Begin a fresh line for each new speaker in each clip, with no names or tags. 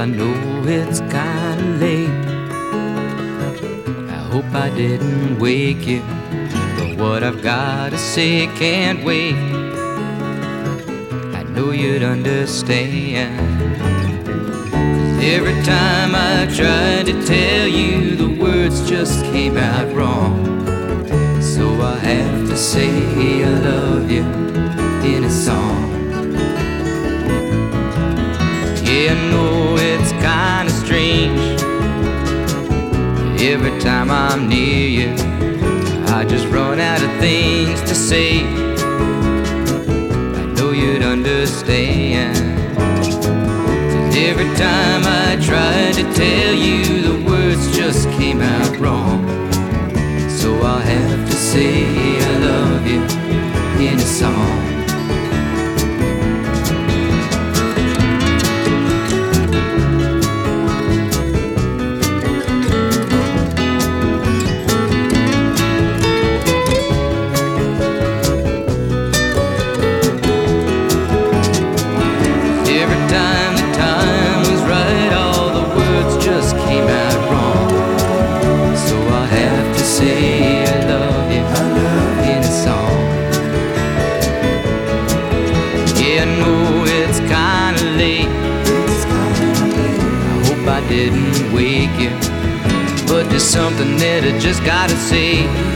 I know it's kinda late. I hope I didn't wake you, but what I've gotta say can't wait. I know you'd understand. 'Cause every time I tried to tell you, the words just came out wrong. So I have to say I love you in a song. Yeah, I know it's kinda strange. Every time I'm near you, I just run out of things to say. I know you'd understand. 'Cause every time I tried to tell you, the words just came out wrong. So I'll have to say I love you in a song. Every time the time was right, all the words just came out wrong. So I have to say I love you in a song. Yeah, I know it's kinda late. I hope I didn't wake you, but there's something that I just gotta say.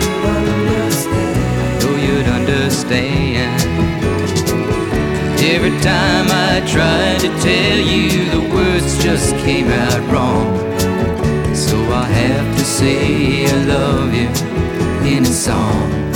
I know you'd understand. Every time I tried to tell you, the words just came out wrong. So I have to say I love you in a song.